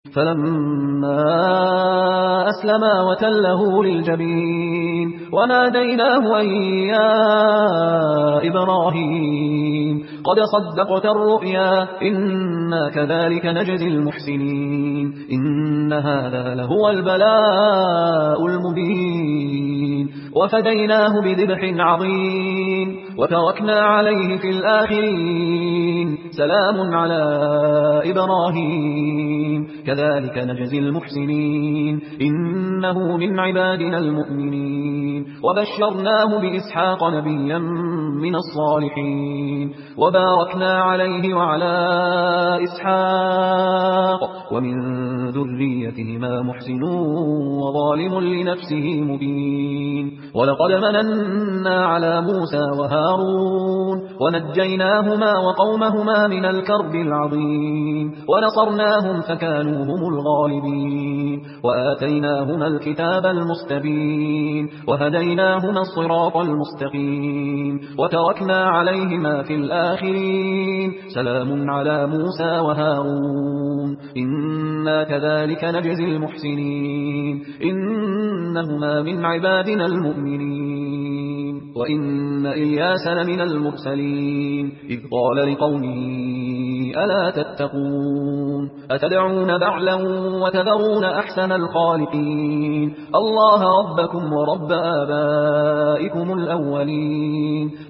فلما أسلما وتله للجبين وناديناه أن يا إبراهيم قد صدقت الرؤيا إنا كذلك نجزي المحسنين إن هذا لهو البلاء المبين وفديناه بذبح عظيم وتركنا عليه في الآخرين سلام على إبراهيم كذلك نجزي المحسنين إنه من عبادنا المؤمنين وبشرناه بإسحاق نبيا من الصالحين وباركنا عليه وعلى إسحاق ومن ذريتهما محسن وظالم لنفسه مبين ولقد مننا على موسى وهارون ونجيناهما وقومهما من الكرب العظيم ونصرناهم فكانوا هم الغالبين وآتيناهما الكتاب المستبين وهديناهما الصراط المستقيم وتركنا عليهما في الآخرين سلام على موسى وهارون إنا كذلك نجزي المحسنين إنهما من عبادنا المؤمنين وإن إلياس لمن المرسلين إذ قال لقومه ألا تتقون أتدعون بعلا وتذرون أحسن الخالقين الله ربكم ورب آبائكم الأولين